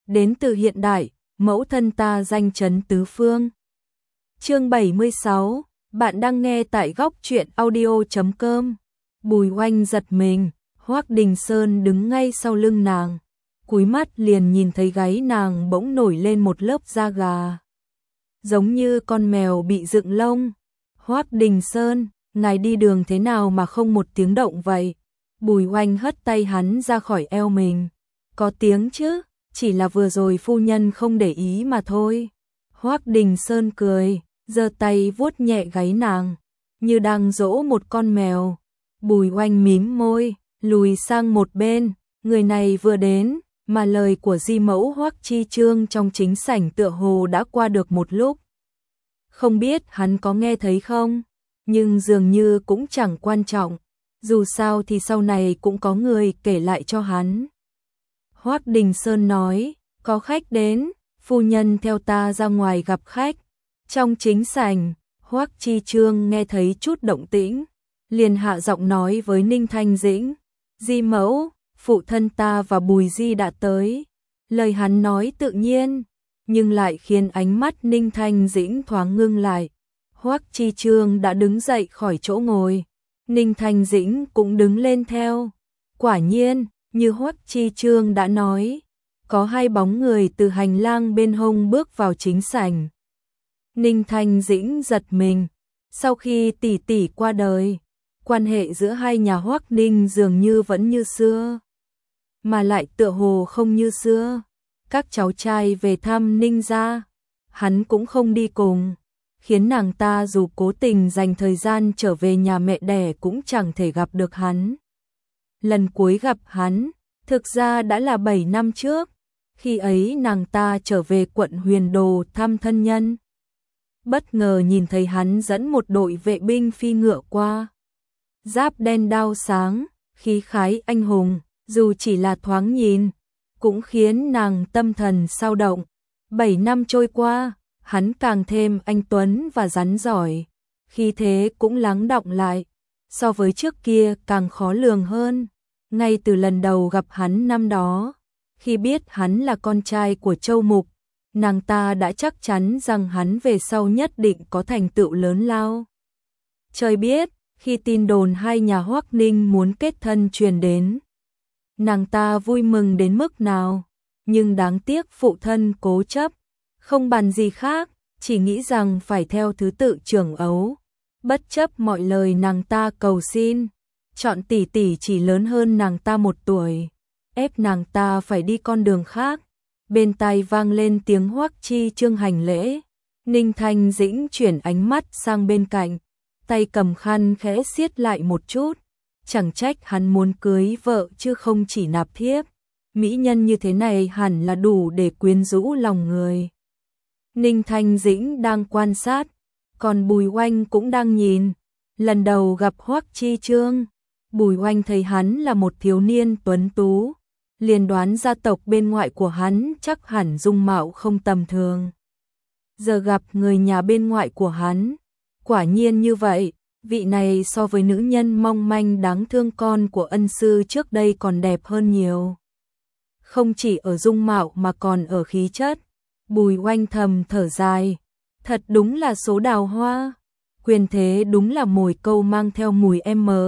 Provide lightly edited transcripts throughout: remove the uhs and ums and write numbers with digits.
đến từ hiện đại, mẫu thân ta danh chấn tứ phương. Chương 76, bạn đang nghe tại góc truyện audio.com. Bùi Oanh giật mình, Hoắc Đình Sơn đứng ngay sau lưng nàng, cúi mắt liền nhìn thấy gáy nàng bỗng nổi lên một lớp da gà, giống như con mèo bị dựng lông. Hoắc Đình Sơn, ngài đi đường thế nào mà không một tiếng động vậy? Bùi Oanh hất tay hắn ra khỏi eo mình. Có tiếng chứ, chỉ là vừa rồi phu nhân không để ý mà thôi. Hoắc Đình Sơn cười, giơ tay vuốt nhẹ gáy nàng, như đang dỗ một con mèo. Bùi Oanh mím môi, lùi sang một bên, người này vừa đến, mà lời của di mẫu Hoắc Chi Trương trong chính sảnh tựa hồ đã qua được một lúc. Không biết hắn có nghe thấy không, nhưng dường như cũng chẳng quan trọng, dù sao thì sau này cũng có người kể lại cho hắn. Hoắc Đình Sơn nói, có khách đến, phu nhân theo ta ra ngoài gặp khách. Trong chính sảnh, Hoắc Chi Trương nghe thấy chút động tĩnh, liền hạ giọng nói với Ninh Thanh Dĩnh, di mẫu, phụ thân ta và Bùi Di đã tới. Lời hắn nói tự nhiên, nhưng lại khiến ánh mắt Ninh Thanh Dĩnh thoáng ngưng lại. Hoắc Chi Trương đã đứng dậy khỏi chỗ ngồi, Ninh Thanh Dĩnh cũng đứng lên theo. Quả nhiên, như Hoắc Chi Trương đã nói, có hai bóng người từ hành lang bên hông bước vào chính sảnh. Ninh Thanh Dĩnh giật mình, sau khi tỷ tỷ qua đời, quan hệ giữa hai nhà Hoắc Ninh dường như vẫn như xưa, mà lại tựa hồ không như xưa. Các cháu trai về thăm Ninh gia, hắn cũng không đi cùng, khiến nàng ta dù cố tình dành thời gian trở về nhà mẹ đẻ cũng chẳng thể gặp được hắn. Lần cuối gặp hắn, thực ra đã là 7 năm trước, khi ấy nàng ta trở về quận Huyền Đồ thăm thân nhân. Bất ngờ nhìn thấy hắn dẫn một đội vệ binh phi ngựa qua. Giáp đen đao sáng, khí khái anh hùng, dù chỉ là thoáng nhìn, cũng khiến nàng tâm thần xao động. 7 năm trôi qua, hắn càng thêm anh tuấn và rắn giỏi, khí thế cũng lắng đọng lại, so với trước kia càng khó lường hơn. Ngay từ lần đầu gặp hắn năm đó, khi biết hắn là con trai của Châu Mục, nàng ta đã chắc chắn rằng hắn về sau nhất định có thành tựu lớn lao. Trời biết, khi tin đồn hai nhà Hoắc Ninh muốn kết thân truyền đến, nàng ta vui mừng đến mức nào, nhưng đáng tiếc phụ thân cố chấp, không bàn gì khác, chỉ nghĩ rằng phải theo thứ tự trưởng ấu. Bất chấp mọi lời nàng ta cầu xin, chọn tỷ tỷ chỉ lớn hơn nàng ta 1 tuổi, ép nàng ta phải đi con đường khác. Bên tai vang lên tiếng Hoắc Chi Trương hành lễ. Ninh Thanh Dĩnh chuyển ánh mắt sang bên cạnh, tay cầm khăn khẽ siết lại một chút. Chẳng trách hắn muốn cưới vợ chứ không chỉ nạp thiếp. Mỹ nhân như thế này hẳn là đủ để quyến rũ lòng người. Ninh Thanh Dĩnh đang quan sát, còn Bùi Oanh cũng đang nhìn. Lần đầu gặp Hoắc Chi Trương, Bùi Oanh thấy hắn là một thiếu niên tuấn tú, liền đoán gia tộc bên ngoại của hắn chắc hẳn dung mạo không tầm thường. Giờ gặp người nhà bên ngoại của hắn, quả nhiên như vậy, vị này so với nữ nhân mong manh đáng thương con của ân sư trước đây còn đẹp hơn nhiều. Không chỉ ở dung mạo mà còn ở khí chất. Bùi Oanh thầm thở dài, thật đúng là số đào hoa, quyền thế đúng là mồi câu mang theo mùi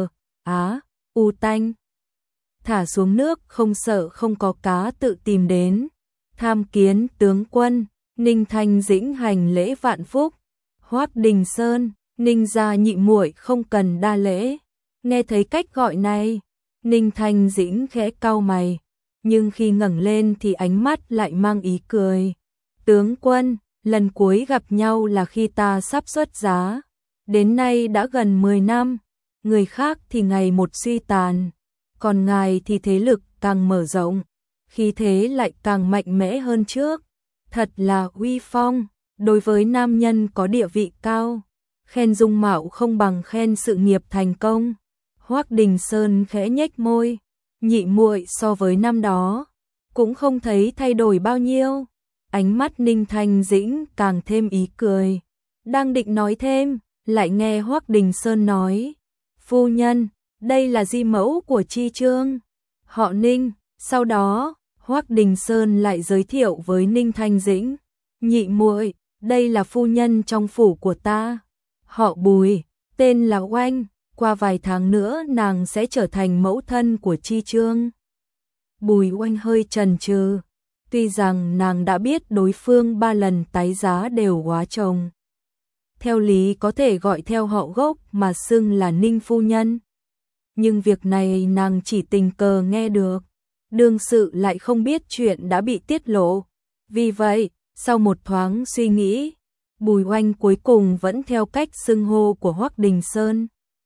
u tanh. Thả xuống nước không sợ không có cá tự tìm đến. Tham kiến tướng quân. Ninh Thanh Dĩnh hành lễ vạn phúc. Hoắc Đình Sơn, Ninh gia nhị muội không cần đa lễ. Nghe thấy cách gọi này, Ninh Thanh Dĩnh khẽ cau mày, nhưng khi ngẩng lên thì ánh mắt lại mang ý cười. Tướng quân, lần cuối gặp nhau là khi ta sắp xuất giá, đến nay đã gần 10 năm, người khác thì ngày một suy tàn, còn ngài thì thế lực càng mở rộng, khí thế lại càng mạnh mẽ hơn trước, thật là uy phong. Đối với nam nhân có địa vị cao, khen dung mạo không bằng khen sự nghiệp thành công. Hoắc Đình Sơn khẽ nhếch môi, nhị muội so với năm đó cũng không thấy thay đổi bao nhiêu. Ánh mắt Ninh Thanh Dĩnh càng thêm ý cười, đang định nói thêm, lại nghe Hoắc Đình Sơn nói, phu nhân, đây là di mẫu của Chi Trương, họ Ninh. Sau đó, Hoắc Đình Sơn lại giới thiệu với Ninh Thanh Dĩnh, nhị muội, đây là phu nhân trong phủ của ta, họ Bùi, tên là Oanh, qua vài tháng nữa nàng sẽ trở thành mẫu thân của Chi Trương. Bùi Oanh hơi chần chừ, tuy rằng nàng đã biết đối phương 3 lần tái giá đều góa chồng. Theo lý có thể gọi theo họ gốc mà xưng là Ninh phu nhân. Nhưng việc này nàng chỉ tình cờ nghe được, đương sự lại không biết chuyện đã bị tiết lộ. Vì vậy, sau một thoáng suy nghĩ, Bùi Oanh cuối cùng vẫn theo cách xưng hô của Hoắc Đình Sơn.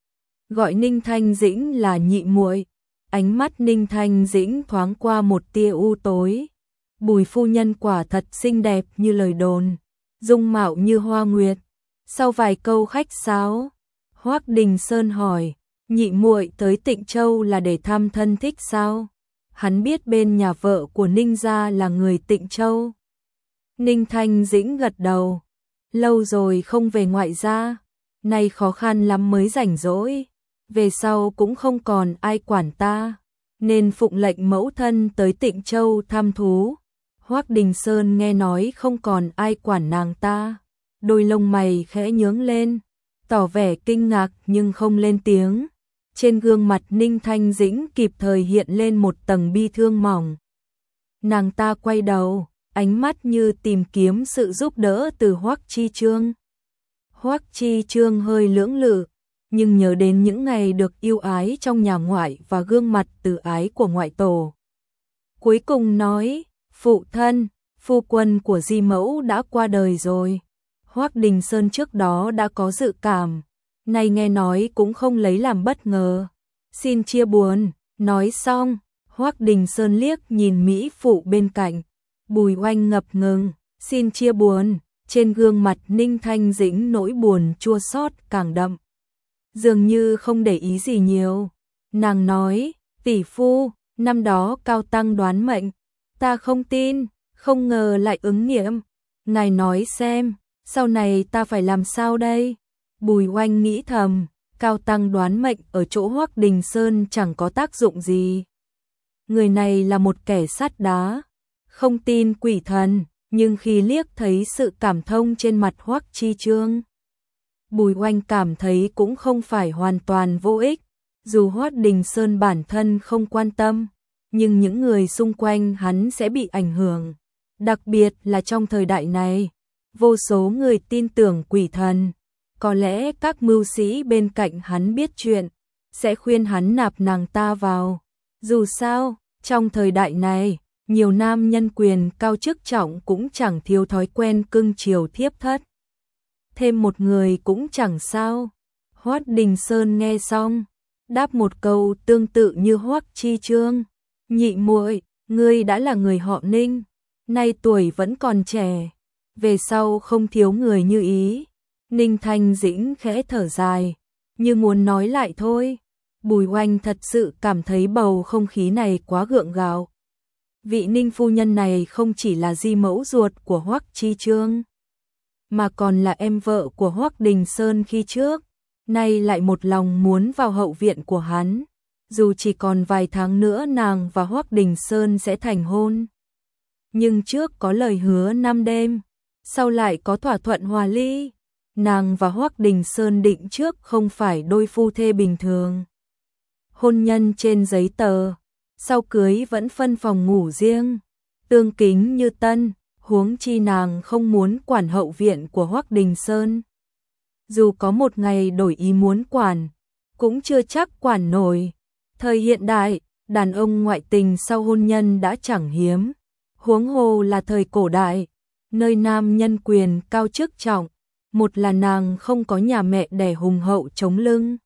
Gọi Ninh Thanh Dĩnh là nhị muội. Ánh mắt Ninh Thanh Dĩnh thoáng qua một tia u tối. Bùi phu nhân quả thật xinh đẹp như lời đồn, dung mạo như hoa nguyệt. Sau vài câu khách sáo, Hoắc Đình Sơn hỏi, nhị muội tới Tịnh Châu là để thăm thân thích sao? Hắn biết bên nhà vợ của Ninh gia là người Tịnh Châu. Ninh Thanh Dĩnh gật đầu, lâu rồi không về ngoại gia, nay khó khăn lắm mới rảnh rỗi, về sau cũng không còn ai quản ta, nên phụng lệnh mẫu thân tới Tịnh Châu thăm thú. Hoắc Đình Sơn nghe nói không còn ai quản nàng ta, đôi lông mày khẽ nhướng lên, tỏ vẻ kinh ngạc nhưng không lên tiếng. Trên gương mặt Ninh Thanh Dĩnh kịp thời hiện lên một tầng bi thương mỏng. Nàng ta quay đầu, ánh mắt như tìm kiếm sự giúp đỡ từ Hoắc Chi Trương. Hoắc Chi Trương hơi lưỡng lự, nhưng nhớ đến những ngày được yêu ái trong nhà ngoại và gương mặt từ ái của ngoại tổ. Cuối cùng nói, phụ thân, phu quân của Di mẫu đã qua đời rồi. Hoắc Đình Sơn trước đó đã có dự cảm, nay nghe nói cũng không lấy làm bất ngờ. Xin chia buồn, nói xong, Hoắc Đình Sơn liếc nhìn mỹ phụ bên cạnh. Bùi Oanh ngập ngừng, xin chia buồn, trên gương mặt Ninh Thanh Dĩnh nỗi buồn chua xót càng đậm. Dường như không để ý gì nhiều, nàng nói, tỷ phu, năm đó Cao Tăng đoán mệnh, ta không tin, không ngờ lại ứng nghiệm, ngài nói xem, sau này ta phải làm sao đây? Bùi Oanh nghĩ thầm, Cao Tăng đoán mệnh ở chỗ Hoắc Đình Sơn chẳng có tác dụng gì. Người này là một kẻ sắt đá, không tin quỷ thần, nhưng khi liếc thấy sự cảm thông trên mặt Hoắc Chi Trương, Bùi Oanh cảm thấy cũng không phải hoàn toàn vô ích. Dù Hoắc Đình Sơn bản thân không quan tâm, nhưng những người xung quanh hắn sẽ bị ảnh hưởng. Đặc biệt là trong thời đại này, vô số người tin tưởng quỷ thần. Có lẽ các mưu sĩ bên cạnh hắn biết chuyện, sẽ khuyên hắn nạp nàng ta vào. Dù sao, trong thời đại này, nhiều nam nhân quyền cao chức trọng cũng chẳng thiếu thói quen cưng chiều thiếp thất. Thêm một người cũng chẳng sao. Hoắc Đình Sơn nghe xong, đáp một câu tương tự như Hoắc Chi Trương. Nhị muội, ngươi đã là người họ Ninh, nay tuổi vẫn còn trẻ, về sau không thiếu người như ý. Ninh Thanh Dĩnh khẽ thở dài, như muốn nói lại thôi. Bùi Oanh thật sự cảm thấy bầu không khí này quá gượng gạo. Vị Ninh phu nhân này không chỉ là di mẫu ruột của Hoắc Chi Trương, mà còn là em vợ của Hoắc Đình Sơn khi trước, nay lại một lòng muốn vào hậu viện của hắn. Dù chỉ còn vài tháng nữa nàng và Hoắc Đình Sơn sẽ thành hôn, nhưng trước có lời hứa 5 đêm, sau lại có thỏa thuận hòa ly. Nàng và Hoắc Đình Sơn định trước không phải đôi phu thê bình thường. Hôn nhân trên giấy tờ, sau cưới vẫn phân phòng ngủ riêng, tương kính như tân, huống chi nàng không muốn quản hậu viện của Hoắc Đình Sơn. Dù có một ngày đổi ý muốn quản, cũng chưa chắc quản nổi. Thời hiện đại, đàn ông ngoại tình sau hôn nhân đã chẳng hiếm, huống hồ là thời cổ đại, nơi nam nhân quyền cao chức trọng. Một là nàng không có nhà mẹ đẻ hùng hậu chống lưng,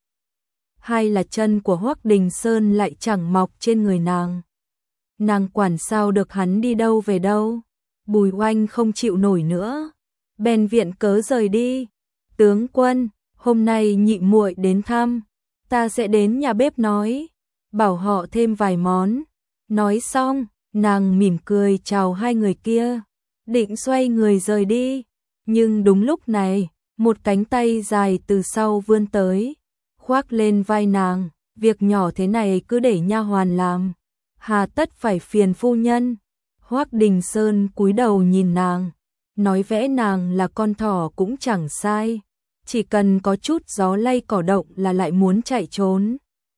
hai là chân của Hoắc Đình Sơn lại chẳng mọc trên người nàng. Nàng quản sao được hắn đi đâu về đâu. Bùi Oanh không chịu nổi nữa, bèn viện cớ rời đi. Tướng quân, hôm nay nhị muội đến thăm, ta sẽ đến nhà bếp nói, bảo họ thêm vài món. Nói xong, nàng mỉm cười chào hai người kia, định xoay người rời đi. Nhưng đúng lúc này, một cánh tay dài từ sau vươn tới, khoác lên vai nàng, việc nhỏ thế này cứ để nha hoàn làm, hà tất phải phiền phu nhân. Hoắc Đình Sơn cúi đầu nhìn nàng, nói vẽ nàng là con thỏ cũng chẳng sai, chỉ cần có chút gió lay cỏ động là lại muốn chạy trốn.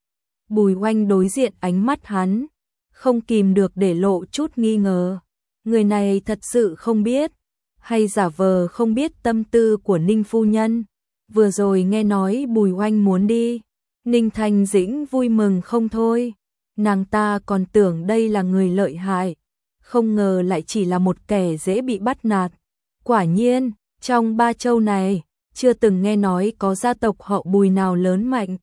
Bùi Oanh đối diện ánh mắt hắn, không kìm được để lộ chút nghi ngờ. Người này thật sự không biết, hay giả vờ không biết tâm tư của Ninh phu nhân. Vừa rồi nghe nói Bùi Oanh muốn đi, Ninh Thanh Dĩnh vui mừng không thôi. Nàng ta còn tưởng đây là người lợi hại, không ngờ lại chỉ là một kẻ dễ bị bắt nạt. Quả nhiên, trong ba châu này, chưa từng nghe nói có gia tộc họ Bùi nào lớn mạnh.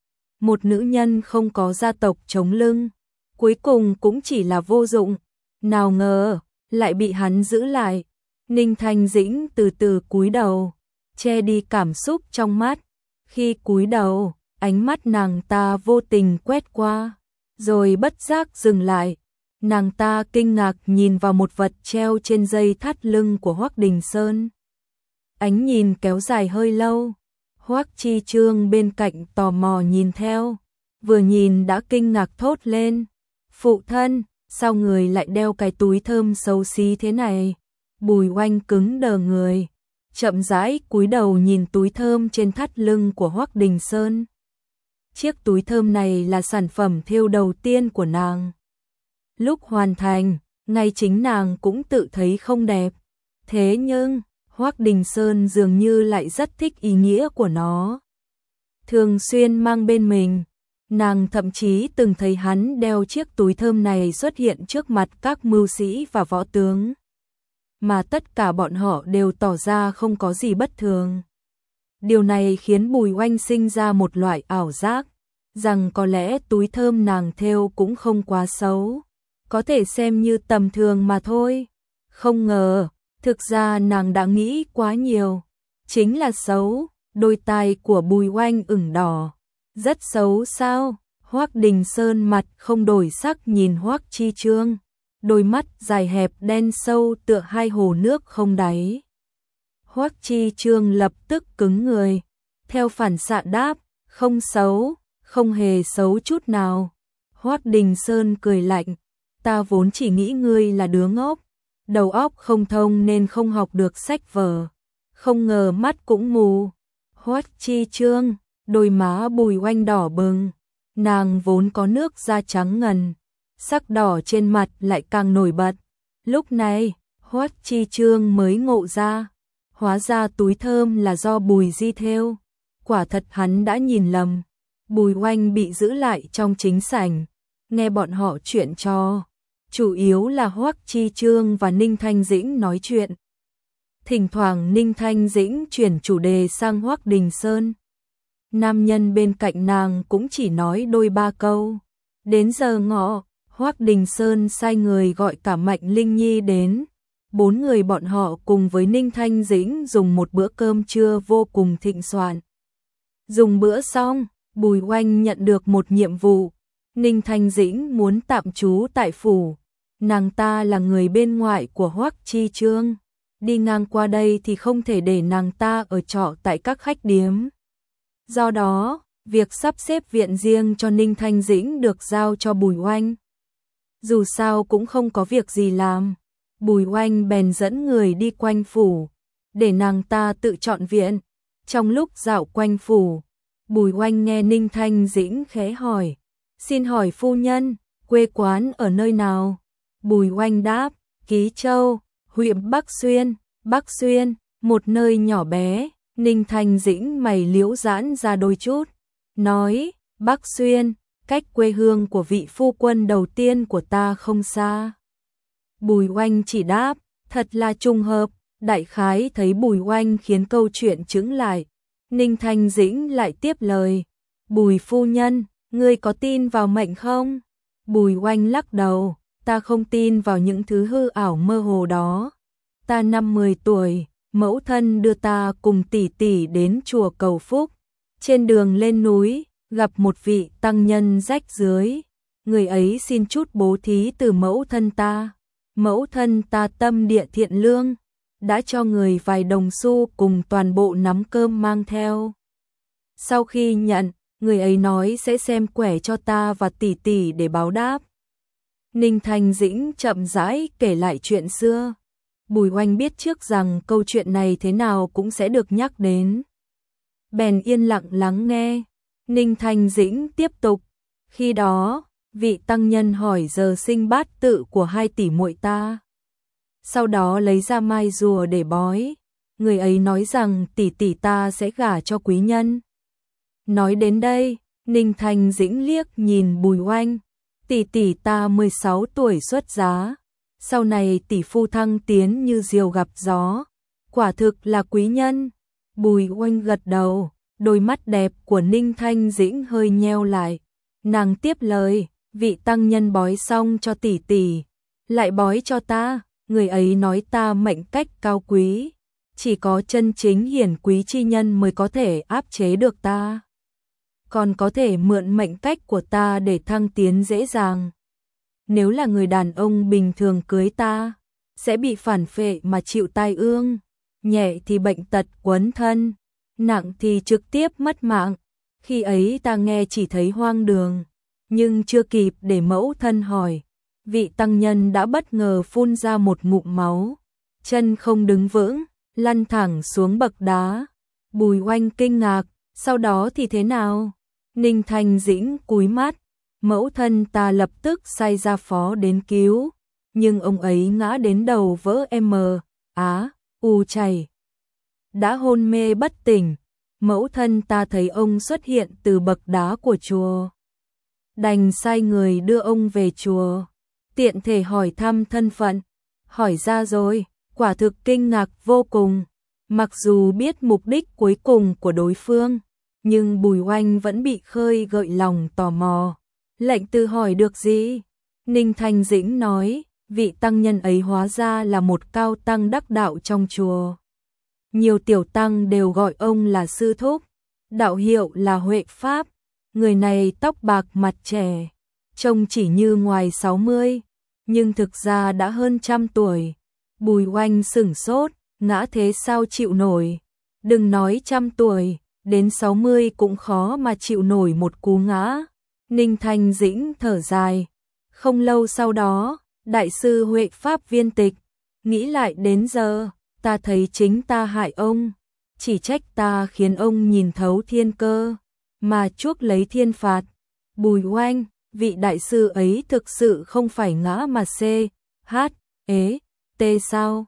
Một nữ nhân không có gia tộc chống lưng, cuối cùng cũng chỉ là vô dụng. Nào ngờ, lại bị hắn giữ lại. Ninh Thanh Dĩnh từ từ cúi đầu, che đi cảm xúc trong mắt. Khi cúi đầu, ánh mắt nàng ta vô tình quét qua, rồi bất giác dừng lại. Nàng ta kinh ngạc nhìn vào một vật treo trên dây thắt lưng của Hoắc Đình Sơn. Ánh nhìn kéo dài hơi lâu. Hoắc Chi Trương bên cạnh tò mò nhìn theo, vừa nhìn đã kinh ngạc thốt lên. Phụ thân, sao người lại đeo cái túi thơm xấu xí thế này? Bùi Oanh cứng đờ người, chậm rãi cúi đầu nhìn túi thơm trên thắt lưng của Hoắc Đình Sơn. Chiếc túi thơm này là sản phẩm thêu đầu tiên của nàng. Lúc hoàn thành, ngay chính nàng cũng tự thấy không đẹp. Thế nhưng, Hoắc Đình Sơn dường như lại rất thích ý nghĩa của nó. Thường xuyên mang bên mình, nàng thậm chí từng thấy hắn đeo chiếc túi thơm này xuất hiện trước mặt các mưu sĩ và võ tướng. Mà tất cả bọn họ đều tỏ ra không có gì bất thường. Điều này khiến Bùi Oanh sinh ra một loại ảo giác, rằng có lẽ túi thơm nàng thêu cũng không quá xấu, có thể xem như tầm thường mà thôi. Không ngờ, thực ra nàng đã nghĩ quá nhiều, chính là xấu. Đôi tai của Bùi Oanh ửng đỏ. Rất xấu sao? Hoắc Đình Sơn mặt không đổi sắc nhìn Hoắc Chi Trương, đôi mắt dài hẹp đen sâu tựa hai hồ nước không đáy. Hoắc Chi Trương lập tức cứng người, theo phản xạ đáp, không xấu, không hề xấu chút nào. Hoắc Đình Sơn cười lạnh, ta vốn chỉ nghĩ ngươi là đứa ngốc, đầu óc không thông nên không học được sách vở, không ngờ mắt cũng mù. Hoắc Chi Trương, đôi má Bùi Oanh đỏ bừng, nàng vốn có nước da trắng ngần, sắc đỏ trên mặt lại càng nổi bật. Lúc này, Hoắc Chi Trương mới ngộ ra, hóa ra túi thơm là do Bùi Di thêu. Quả thật hắn đã nhìn lầm. Bùi Oanh bị giữ lại trong chính sảnh, nghe bọn họ chuyện trò, chủ yếu là Hoắc Chi Trương và Ninh Thanh Dĩnh nói chuyện. Thỉnh thoảng Ninh Thanh Dĩnh chuyển chủ đề sang Hoắc Đình Sơn. Nam nhân bên cạnh nàng cũng chỉ nói đôi ba câu. Đến giờ ngọ, Hoắc Đình Sơn sai người gọi cả Mạnh Linh Nhi đến. 4 người bọn họ cùng với Ninh Thanh Dĩnh dùng một bữa cơm trưa vô cùng thịnh soạn. Dùng bữa xong, Bùi Oanh nhận được một nhiệm vụ. Ninh Thanh Dĩnh muốn tạm trú tại phủ. Nàng ta là người bên ngoại của Hoắc Chi Trương. Đi ngang qua đây thì không thể để nàng ta ở trọ tại các khách điếm. Do đó, việc sắp xếp viện riêng cho Ninh Thanh Dĩnh được giao cho Bùi Oanh. Dù sao cũng không có việc gì làm, Bùi Oanh bèn dẫn người đi quanh phủ, để nàng ta tự chọn viện. Trong lúc dạo quanh phủ, Bùi Oanh nghe Ninh Thanh Dĩnh khẽ hỏi, xin hỏi phu nhân, quê quán ở nơi nào? Bùi Oanh đáp, Ký Châu, huyện Bắc Xuyên. Bắc Xuyên, một nơi nhỏ bé. Ninh Thanh Dĩnh mày liễu giãn ra đôi chút, nói, Bắc Xuyên, cách quê hương của vị phu quân đầu tiên của ta không xa. Bùi Oanh chỉ đáp, thật là trùng hợp. Đại khái thấy Bùi Oanh khiến câu chuyện chững lại, Ninh Thanh Dĩnh lại tiếp lời, Bùi phu nhân, ngươi có tin vào mệnh không? Bùi Oanh lắc đầu, ta không tin vào những thứ hư ảo mơ hồ đó. Ta năm 10 tuổi, mẫu thân đưa ta cùng tỷ tỷ đến chùa cầu phúc. Trên đường lên núi, gặp một vị tăng nhân rách rưới. Người ấy xin chút bố thí từ mẫu thân ta. Mẫu thân ta tâm địa thiện lương, đã cho người vài đồng xu cùng toàn bộ nắm cơm mang theo. Sau khi nhận, người ấy nói sẽ xem quẻ cho ta và tỷ tỷ để báo đáp. Ninh Thanh Dĩnh chậm rãi kể lại chuyện xưa. Bùi Oanh biết trước rằng câu chuyện này thế nào cũng sẽ được nhắc đến. Bèn yên lặng lắng nghe. Ninh Thanh Dĩnh tiếp tục. Khi đó, vị tăng nhân hỏi giờ sinh bát tự của hai tỷ muội ta. Sau đó lấy ra mai rùa để bói. Người ấy nói rằng tỷ tỷ ta sẽ gả cho quý nhân. Nói đến đây, Ninh Thanh Dĩnh liếc nhìn Bùi Oanh. Tỷ tỷ ta 16 tuổi xuất giá. Sau này tỷ phu thăng tiến như diều gặp gió. Quả thực là quý nhân. Bùi Oanh gật đầu. Đôi mắt đẹp của Ninh Thanh Dĩnh hơi nheo lại. Nàng tiếp lời, vị tăng nhân bói xong cho tỷ tỷ, lại bói cho ta, người ấy nói ta mệnh cách cao quý, chỉ có chân chính hiển quý chi nhân mới có thể áp chế được ta. Còn có thể mượn mệnh cách của ta để thăng tiến dễ dàng. Nếu là người đàn ông bình thường cưới ta, sẽ bị phản phệ mà chịu tai ương, nhẹ thì bệnh tật quấn thân, nặng thì trực tiếp mất mạng. Khi ấy ta nghe chỉ thấy hoang đường, nhưng chưa kịp để mẫu thân hỏi, vị tăng nhân đã bất ngờ phun ra một ngụm máu, chân không đứng vững, lăn thẳng xuống bậc đá. Bùi Oanh kinh ngạc, sau đó thì thế nào? Ninh Thanh Dĩnh cúi mắt, mẫu thân ta lập tức sai ra phó đến cứu, nhưng ông ấy ngã đến đầu vỡ chảy, đã hôn mê bất tỉnh. Mẫu thân ta thấy ông xuất hiện từ bậc đá của chùa, đành sai người đưa ông về chùa, tiện thể hỏi thăm thân phận. Hỏi ra rồi, quả thực kinh ngạc vô cùng. Mặc dù biết mục đích cuối cùng của đối phương, nhưng Bùi Oanh vẫn bị khơi gợi lòng tò mò. Lệnh tự hỏi được gì? Ninh Thanh Dĩnh nói, vị tăng nhân ấy hóa ra là một cao tăng đắc đạo trong chùa. Nhiều tiểu tăng đều gọi ông là sư thúc, đạo hiệu là Huệ Pháp. Người này tóc bạc mặt trẻ, trông chỉ như ngoài 60, nhưng thực ra đã hơn trăm tuổi. Bùi Oanh sửng sốt, ngã thế sao chịu nổi. Đừng nói trăm tuổi, đến 60 cũng khó mà chịu nổi một cú ngã. Ninh Thanh Dĩnh thở dài. Không lâu sau đó, đại sư Huệ Pháp viên tịch. Nghĩ lại đến giờ, ta thấy chính ta hại ông, chỉ trách ta khiến ông nhìn thấu thiên cơ, mà chuốc lấy thiên phạt. Bùi Oanh, vị đại sư ấy thực sự không phải ngã mà t sao?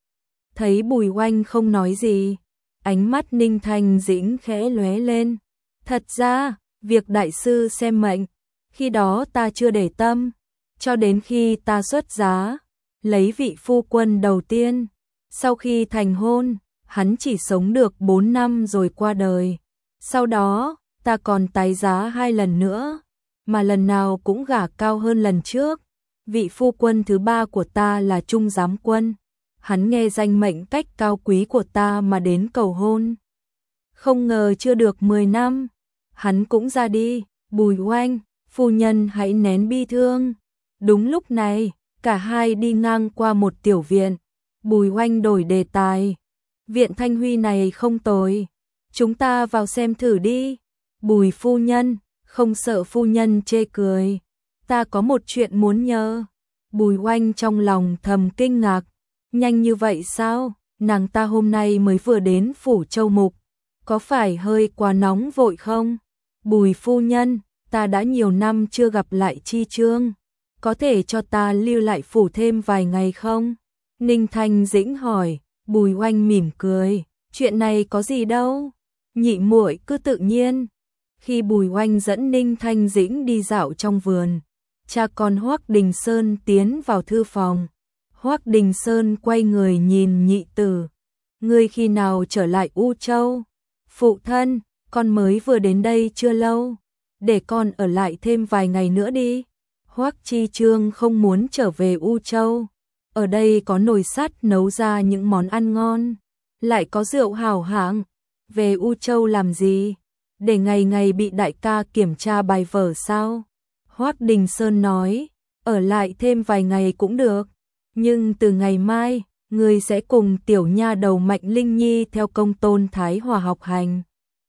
Thấy Bùi Oanh không nói gì, ánh mắt Ninh Thanh Dĩnh khẽ lóe lên. Thật ra, việc đại sư xem mệnh, khi đó ta chưa để tâm, cho đến khi ta xuất giá, lấy vị phu quân đầu tiên. Sau khi thành hôn, hắn chỉ sống được 4 năm rồi qua đời. Sau đó, ta còn tái giá 2 lần nữa, mà lần nào cũng gả cao hơn lần trước. Vị phu quân thứ 3 của ta là Trung Giám Quân. Hắn nghe danh mệnh cách cao quý của ta mà đến cầu hôn. Không ngờ chưa được 10 năm, hắn cũng ra đi. Bùi Oanh, phu nhân hãy nén bi thương. Đúng lúc này, cả hai đi ngang qua một tiểu viện. Bùi Oanh đổi đề tài. Viện Thanh Huy này không tồi, chúng ta vào xem thử đi. Bùi phu nhân, không sợ phu nhân chê cười. Ta có một chuyện muốn nhờ. Bùi Oanh trong lòng thầm kinh ngạc. Nhanh như vậy sao? Nàng ta hôm nay mới vừa đến phủ Châu Mục. Có phải hơi quá nóng vội không? Bùi phu nhân, ta đã nhiều năm chưa gặp lại Chi Trương. Có thể cho ta lưu lại phủ thêm vài ngày không? Ninh Thanh Dĩnh hỏi. Bùi Oanh mỉm cười. Chuyện này có gì đâu. Nhị muội cứ tự nhiên. Khi Bùi Oanh dẫn Ninh Thanh Dĩnh đi dạo trong vườn, cha con Hoắc Đình Sơn tiến vào thư phòng. Hoắc Đình Sơn quay người nhìn nhị tử. Ngươi khi nào trở lại U Châu? Phụ thân, con mới vừa đến đây chưa lâu. Để con ở lại thêm vài ngày nữa đi. Hoắc Chi Trương không muốn trở về U Châu. Ở đây có nồi sắt nấu ra những món ăn ngon, lại có rượu hảo hạng. Về U Châu làm gì? Để ngày ngày bị đại ca kiểm tra bài vở sao? Hoắc Đình Sơn nói, ở lại thêm vài ngày cũng được, nhưng từ ngày mai, ngươi sẽ cùng tiểu nha đầu Mạnh Linh Nhi theo công tôn Thái Hòa học hành.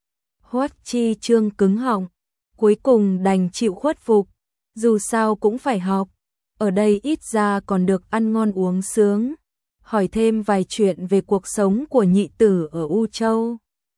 Hoắc Chi Trương cứng họng, cuối cùng đành chịu khuất phục, dù sao cũng phải học. ở đây ít ra còn được ăn ngon uống sướng. Hỏi thêm vài chuyện về cuộc sống của nhị tử ở U Châu.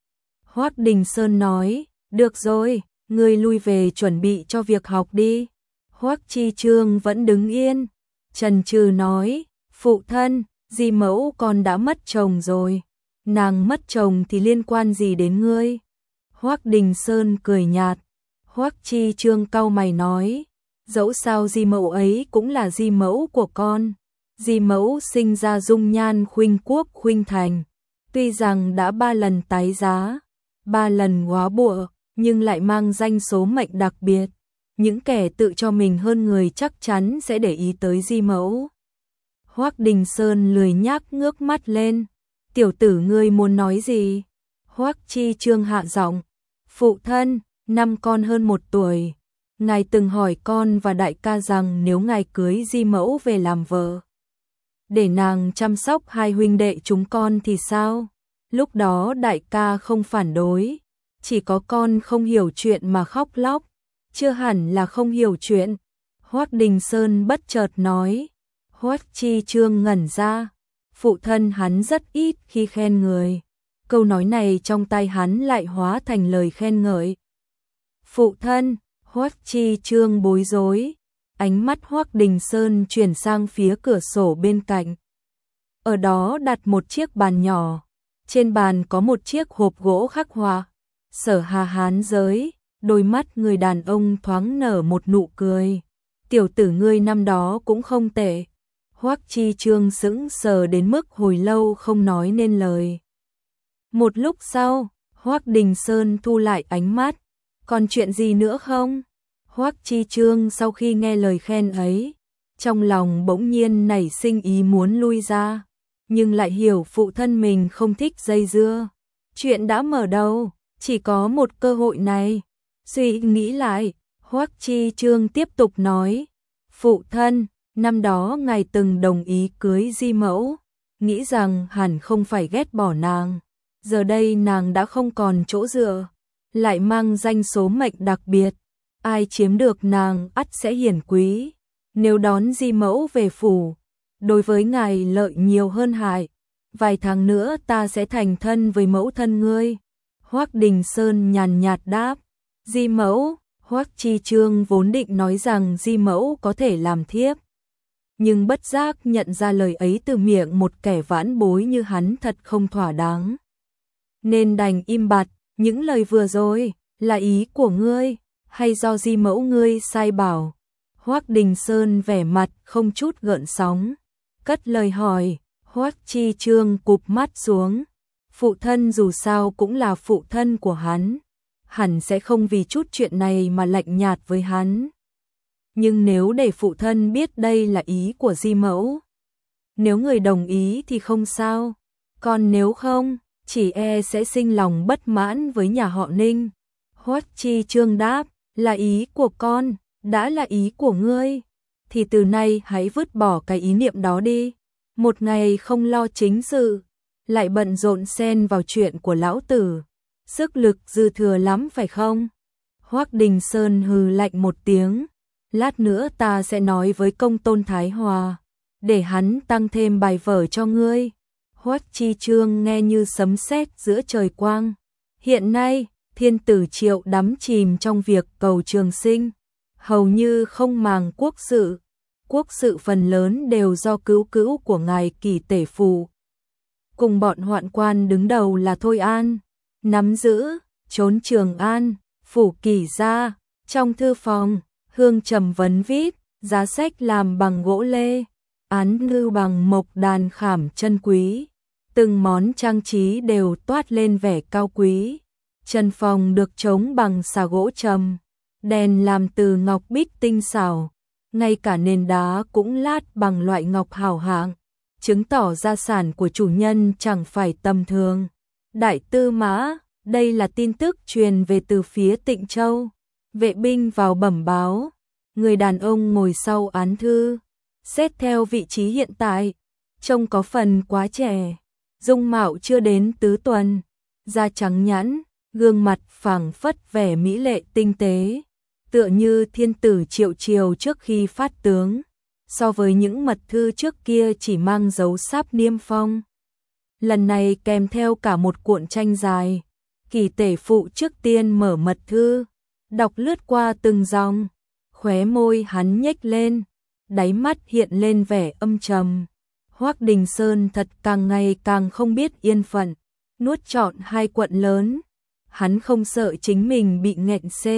Hoắc Đình Sơn nói, được rồi, ngươi lui về chuẩn bị cho việc học đi. Hoắc Chi Trương vẫn đứng yên. Trần Trừ nói, phụ thân, di mẫu con đã mất chồng rồi. Nàng mất chồng thì liên quan gì đến ngươi? Hoắc Đình Sơn cười nhạt. Hoắc Chi Trương cau mày nói, dẫu sao di mẫu ấy cũng là di mẫu của con. Di mẫu sinh ra dung nhan khuynh quốc khuynh thành. Tuy rằng đã 3 lần tái giá, 3 lần góa bụa, nhưng lại mang danh số mệnh đặc biệt. Những kẻ tự cho mình hơn người chắc chắn sẽ để ý tới di mẫu. Hoắc Đình Sơn lười nhác ngước mắt lên. Tiểu tử ngươi muốn nói gì? Hoắc Chi Trương hạ giọng. Phụ thân, năm con hơn 1 tuổi. Ngài từng hỏi con và đại ca rằng nếu ngài cưới di mẫu về làm vợ, để nàng chăm sóc 2 huynh đệ chúng con thì sao? Lúc đó đại ca không phản đối. Chỉ có con không hiểu chuyện mà khóc lóc. Chưa hẳn là không hiểu chuyện. Hoắc Đình Sơn bất chợt nói. Hoắc Chi Trương ngẩn ra. Phụ thân hắn rất ít khi khen người. Câu nói này trong tai hắn lại hóa thành lời khen ngợi. Phụ thân, Hoắc Chi Trương bối rối. Ánh mắt Hoắc Đình Sơn chuyển sang phía cửa sổ bên cạnh. Ở đó đặt một chiếc bàn nhỏ. Trên bàn có một chiếc hộp gỗ khắc họa. Sở Hà Hán giới. Đôi mắt người đàn ông thoáng nở một nụ cười. Tiểu tử ngươi năm đó cũng không tệ. Hoắc Chi Trương sững sờ đến mức hồi lâu không nói nên lời. Một lúc sau, Hoắc Đình Sơn thu lại ánh mắt. Còn chuyện gì nữa không? Hoắc Chi Trương sau khi nghe lời khen ấy, trong lòng bỗng nhiên nảy sinh ý muốn lui ra, nhưng lại hiểu phụ thân mình không thích dây dưa. Chuyện đã mở đầu, chỉ có một cơ hội này. Suy nghĩ lại, Hoắc Chi Trương tiếp tục nói, phụ thân, năm đó ngài từng đồng ý cưới di mẫu, nghĩ rằng hẳn không phải ghét bỏ nàng. Giờ đây nàng đã không còn chỗ dựa, lại mang danh số mệnh đặc biệt. Ai chiếm được nàng ắt sẽ hiển quý. Nếu đón di mẫu về phủ, đối với ngài lợi nhiều hơn hại. Vài tháng nữa ta sẽ thành thân với mẫu thân ngươi. Hoắc Đình Sơn nhàn nhạt đáp. Di mẫu, Hoắc Chi Trương vốn định nói rằng di mẫu có thể làm thiếp. Nhưng bất giác nhận ra lời ấy từ miệng một kẻ vãn bối như hắn thật không thỏa đáng. Nên đành im bặt, những lời vừa rồi, là ý của ngươi, hay do di mẫu ngươi sai bảo? Hoắc Đình Sơn vẻ mặt không chút gợn sóng, cất lời hỏi. Hoắc Chi Trương cụp mắt xuống. Phụ thân dù sao cũng là phụ thân của hắn, hẳn sẽ không vì chút chuyện này mà lạnh nhạt với hắn. Nhưng nếu để phụ thân biết đây là ý của di mẫu, nếu người đồng ý thì không sao, còn nếu không, chỉ e sẽ sinh lòng bất mãn với nhà họ Ninh. Hoắc Chi Trương đáp, là ý của con, đã là ý của ngươi, thì từ nay hãy vứt bỏ cái ý niệm đó đi. Một ngày không lo chính sự, lại bận rộn xen vào chuyện của lão tử, sức lực dư thừa lắm phải không? Hoắc Đình Sơn hừ lạnh một tiếng, lát nữa ta sẽ nói với công tôn Thái Hòa, để hắn tăng thêm bài vở cho ngươi. Hoắc Chi Trương nghe như sấm sét giữa trời quang. Hiện nay, thiên tử Triệu đắm chìm trong việc cầu trường sinh, hầu như không màng quốc sự. Quốc sự phần lớn đều do cứu cữu của ngài Kỳ Tể Phù. Cùng bọn hoạn quan đứng đầu là Thôi An, nắm giữ, trốn Trường An, phủ Kỳ gia. Trong thư phòng, hương trầm vấn vít, giá sách làm bằng gỗ lê, án thư bằng mộc đàn khảm chân quý. Từng món trang trí đều toát lên vẻ cao quý. Trần phòng được trống bằng xà gỗ trầm, đèn làm từ ngọc bích tinh xảo, ngay cả nền đá cũng lát bằng loại ngọc hảo hạng, chứng tỏ gia sản của chủ nhân chẳng phải tầm thường. Đại tư mã, đây là tin tức truyền về từ phía Tịnh Châu. Vệ binh vào bẩm báo, người đàn ông ngồi sau án thư, xét theo vị trí hiện tại, trông có phần quá trẻ, dung mạo chưa đến tứ tuần, da trắng nhẵn, gương mặt phảng phất vẻ mỹ lệ tinh tế, tựa như thiên tử Triệu Triều trước khi phát tướng. so với những mật thư trước kia chỉ mang dấu sáp niêm phong. Lần này kèm theo cả một cuộn tranh dài. Kỳ tể phụ trước tiên mở mật thư, đọc lướt qua từng dòng, khóe môi hắn nhếch lên, đáy mắt hiện lên vẻ âm trầm. Hoắc Đình Sơn thật càng ngày càng không biết yên phận, nuốt trọn hai quận lớn. Hắn không sợ chính mình bị nghẹn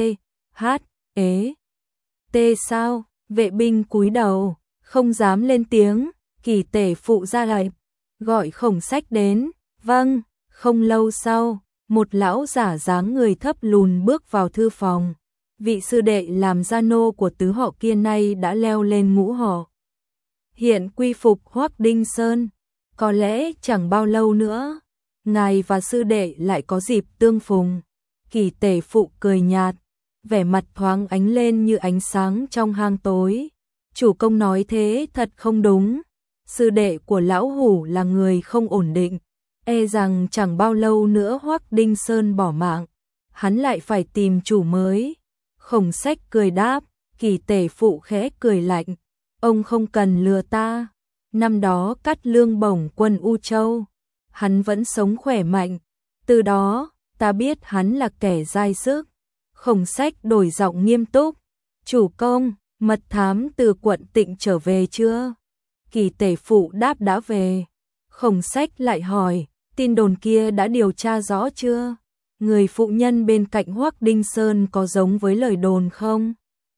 T sao? Vệ binh cúi đầu, không dám lên tiếng. Kỳ tể phụ ra lệnh, gọi Khổng Sách đến. Vâng. Không lâu sau, một lão giả dáng người thấp lùn bước vào thư phòng. Vị sư đệ làm gia nô của tứ họ kia nay đã leo lên ngũ họ. Hiện quy phục Hoắc Đình Sơn, có lẽ chẳng bao lâu nữa, ngài và sư đệ lại có dịp tương phùng. Kỳ tể phụ cười nhạt, vẻ mặt thoáng ánh lên như ánh sáng trong hang tối. Chủ công nói thế thật không đúng. Sư đệ của lão hủ là người không ổn định, e rằng chẳng bao lâu nữa Hoắc Đình Sơn bỏ mạng, hắn lại phải tìm chủ mới. Khổng Sách cười đáp. Kỳ tể phụ khẽ cười lạnh, ông không cần lừa ta. Năm đó cắt lương bổng quân U Châu, hắn vẫn sống khỏe mạnh, từ đó ta biết hắn là kẻ dai sức. Khổng Sách đổi giọng nghiêm túc, chủ công, mật thám từ quận Tịnh trở về chưa? Kỳ tể phụ đáp đã về. Khổng Sách lại hỏi, tin đồn kia đã điều tra rõ chưa? Người phụ nhân bên cạnh Hoắc Đình Sơn có giống với lời đồn không?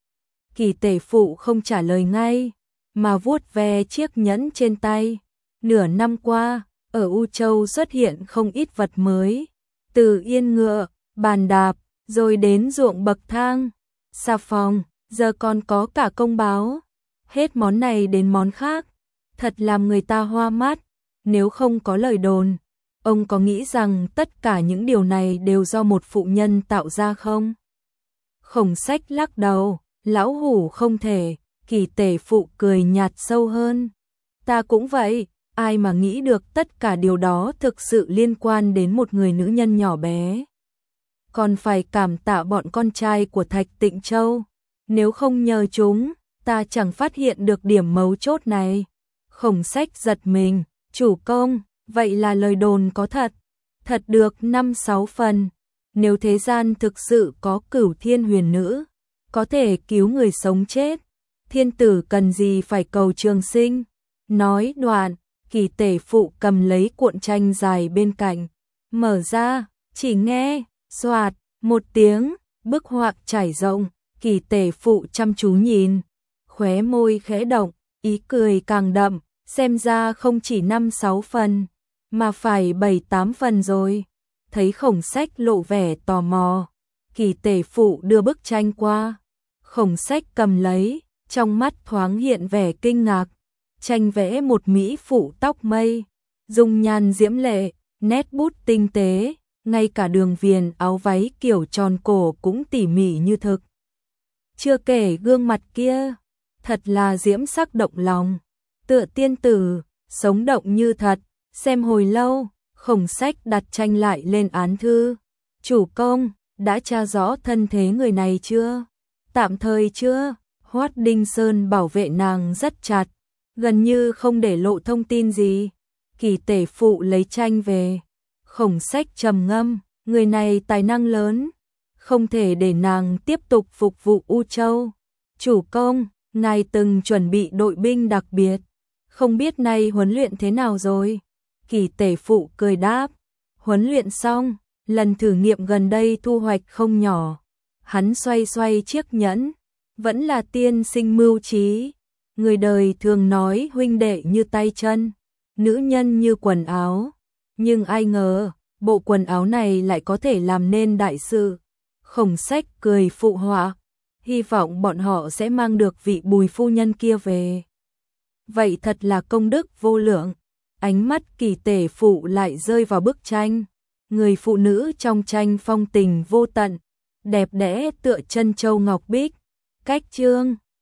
Kỳ tể phụ không trả lời ngay, mà vuốt ve chiếc nhẫn trên tay. Nửa năm qua, ở U Châu xuất hiện không ít vật mới, từ yên ngựa, bàn đạp, rồi đến ruộng bậc thang, xà phòng, giờ còn có cả công báo. Hết món này đến món khác, thật làm người ta hoa mắt. Nếu không có lời đồn, ông có nghĩ rằng tất cả những điều này đều do một phụ nhân tạo ra không? Khổng Sách lắc đầu, lão hủ không thể. Kỳ tể phụ cười nhạt sâu hơn, ta cũng vậy, ai mà nghĩ được tất cả điều đó thực sự liên quan đến một người nữ nhân nhỏ bé. Còn phải cảm tạ bọn con trai của Thạch Tịnh Châu, nếu không nhờ chúng, ta chẳng phát hiện được điểm mấu chốt này. Khổng Sách giật mình, chủ công, vậy là lời đồn có thật? Thật được 5-6 phần. Nếu thế gian thực sự có Cửu Thiên Huyền Nữ, có thể cứu người sống chết, thiên tử cần gì phải cầu trường sinh. Nói đoạn, kỳ tể phụ cầm lấy cuộn tranh dài bên cạnh, mở ra, chỉ nghe xoạt một tiếng, bức họa trải rộng. Kỳ tể phụ chăm chú nhìn, khóe môi khẽ động, ý cười càng đậm, xem ra không chỉ 5-6 phần, mà phải 7-8 phần rồi. Thấy Khổng Sách lộ vẻ tò mò, kỳ tể phụ đưa bức tranh qua. Khổng Sách cầm lấy, trong mắt thoáng hiện vẻ kinh ngạc. Tranh vẽ một mỹ phụ tóc mây, dung nhan diễm lệ, nét bút tinh tế, ngay cả đường viền áo váy kiểu tròn cổ cũng tỉ mỉ như thực. Chưa kể gương mặt kia, thật là diễm sắc động lòng, tựa tiên tử, sống động như thật. Xem hồi lâu, Khổng Sách đặt tranh lại lên án thư. Chủ công, đã tra rõ thân thế người này chưa? Tạm thời chưa. Hoắc Đình Sơn bảo vệ nàng rất chặt, gần như không để lộ thông tin gì. Kỳ tể phụ lấy tranh về. Khổng Sách trầm ngâm, người này tài năng lớn, không thể để nàng tiếp tục phục vụ U Châu. Chủ công, ngài từng chuẩn bị đội binh đặc biệt, không biết nay huấn luyện thế nào rồi? Kỳ tể phụ cười đáp, huấn luyện xong, lần thử nghiệm gần đây thu hoạch không nhỏ. Hắn xoay xoay chiếc nhẫn, vẫn là tiên sinh mưu trí. Người đời thường nói huynh đệ như tay chân, nữ nhân như quần áo, nhưng ai ngờ, bộ quần áo này lại có thể làm nên đại sự. Khổng Sách cười phụ họa, hy vọng bọn họ sẽ mang được vị Bùi phu nhân kia về. Vậy thật là công đức vô lượng. Ánh mắt kỳ tể phụ lại rơi vào bức tranh. Người phụ nữ trong tranh phong tình vô tận, đẹp đẽ tựa chân châu ngọc bích. Cách chương